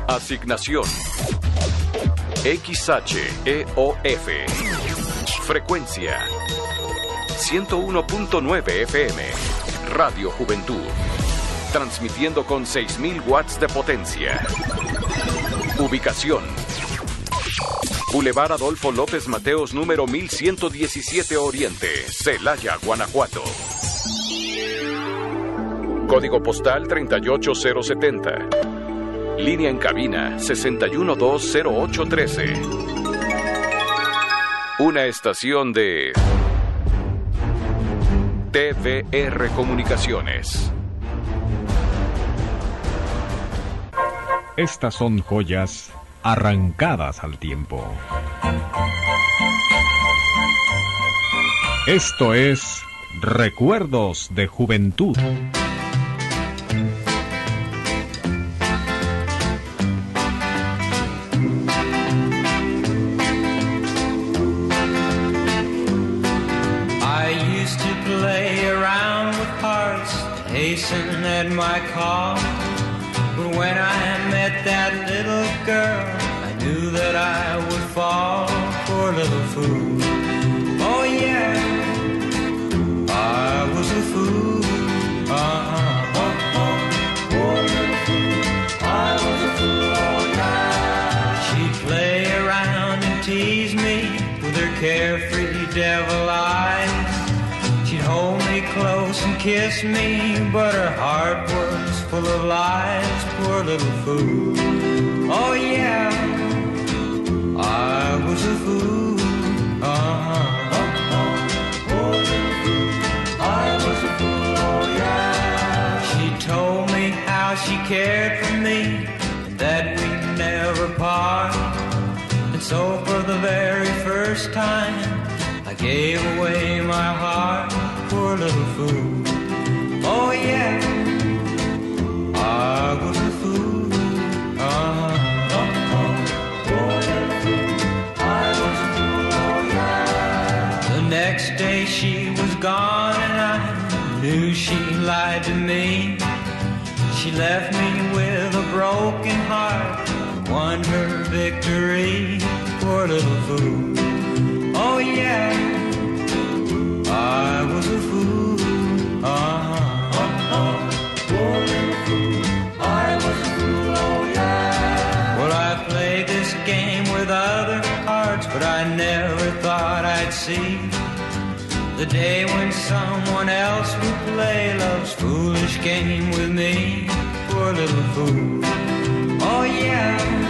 Asignación XHEOF. Frecuencia 101.9 FM. Radio Juventud. Transmitiendo con 6.000 watts de potencia. Ubicación: Boulevard Adolfo López Mateos, número 1117 Oriente, Celaya, Guanajuato. Código postal 38070. Línea en cabina 61-20813. Una estación de TVR Comunicaciones. Estas son joyas arrancadas al tiempo. Esto es Recuerdos de Juventud. Hasten at my call, but when I met that little girl, I knew that I would fall. Poor little fool. Oh yeah, I was a fool. Poor little fool. I was a fool. Oh yeah. She'd play around and tease me with her carefree devil eyes. Hold me close and kiss me, but her heart was full of lies. Poor little fool. Oh yeah, I was a fool. Poor little fool. I was a fool. Oh yeah. She told me how she cared for me and that we'd never part. And so for the very first time I gave away my heart. Poor little fool. Oh yeah, I was a fool. Poor little fool. I was a fool. Oh yeah. The next day she was gone and I knew she lied to me. She left me with a broken heart, won her victory. Poor little fool. Oh yeah, I was a fool. Poor little fool. I was a fool. Oh yeah. Well, I played this game with other hearts, but I never thought I'd see the day when someone else would play love's foolish game with me. Poor little fool. Oh yeah.